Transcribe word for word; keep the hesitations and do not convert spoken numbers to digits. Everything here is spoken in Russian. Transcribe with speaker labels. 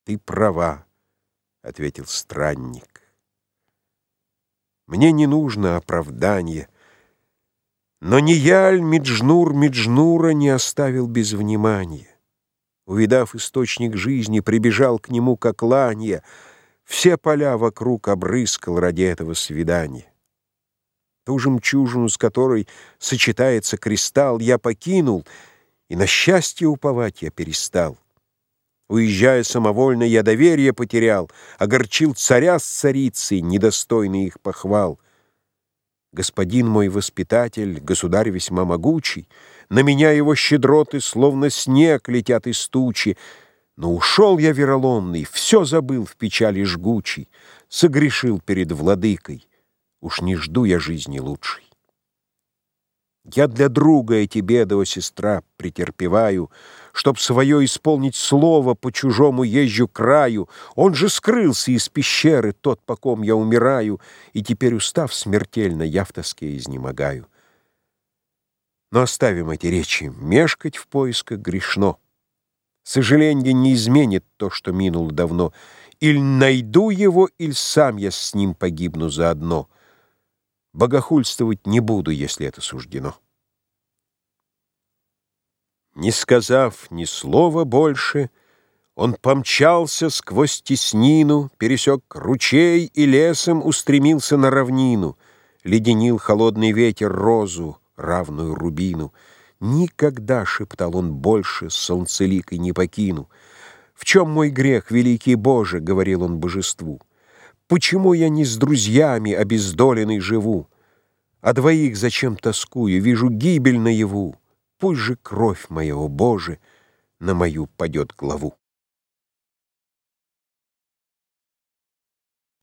Speaker 1: Ты права, — ответил странник. Мне не нужно оправдание, но не я ль Меджнур Меджнура не оставил без внимания? Увидав источник жизни, прибежал к нему, как ланья, все поля вокруг обрыскал ради этого свидания. Ту жемчужину, с которой сочетается кристалл, я покинул, и на счастье уповать я перестал. Уезжая самовольно, я доверие потерял, огорчил царя с царицей, недостойный их похвал. Господин мой воспитатель, государь весьма могучий, на меня его щедроты, словно снег, летят из тучи. Но ушел я вероломный, все забыл в печали жгучей, согрешил перед владыкой, уж не жду я жизни лучшей. Я для друга эти беды, о сестра, претерпеваю, чтоб свое исполнить слово по чужому езжу краю. Он же скрылся из пещеры, тот, по ком я умираю, и теперь, устав смертельно, я в тоске изнемогаю. Но оставим эти речи, мешкать в поисках грешно. Сожаленье не изменит то, что минуло давно. Иль найду его, иль сам я с ним погибну заодно. Богохульствовать не буду, если это суждено. Не сказав ни слова больше, он помчался сквозь теснину, пересек ручей и лесом устремился на равнину. Леденил холодный ветер розу, равную рубину. Никогда, — шептал он, — больше солнцеликой не покину. В чем мой грех, великий Боже, — говорил он божеству? Почему я не с друзьями обездоленный живу? А двоих зачем тоскую, вижу гибель наяву. Пусть же кровь моя, о Боже, на мою падет главу.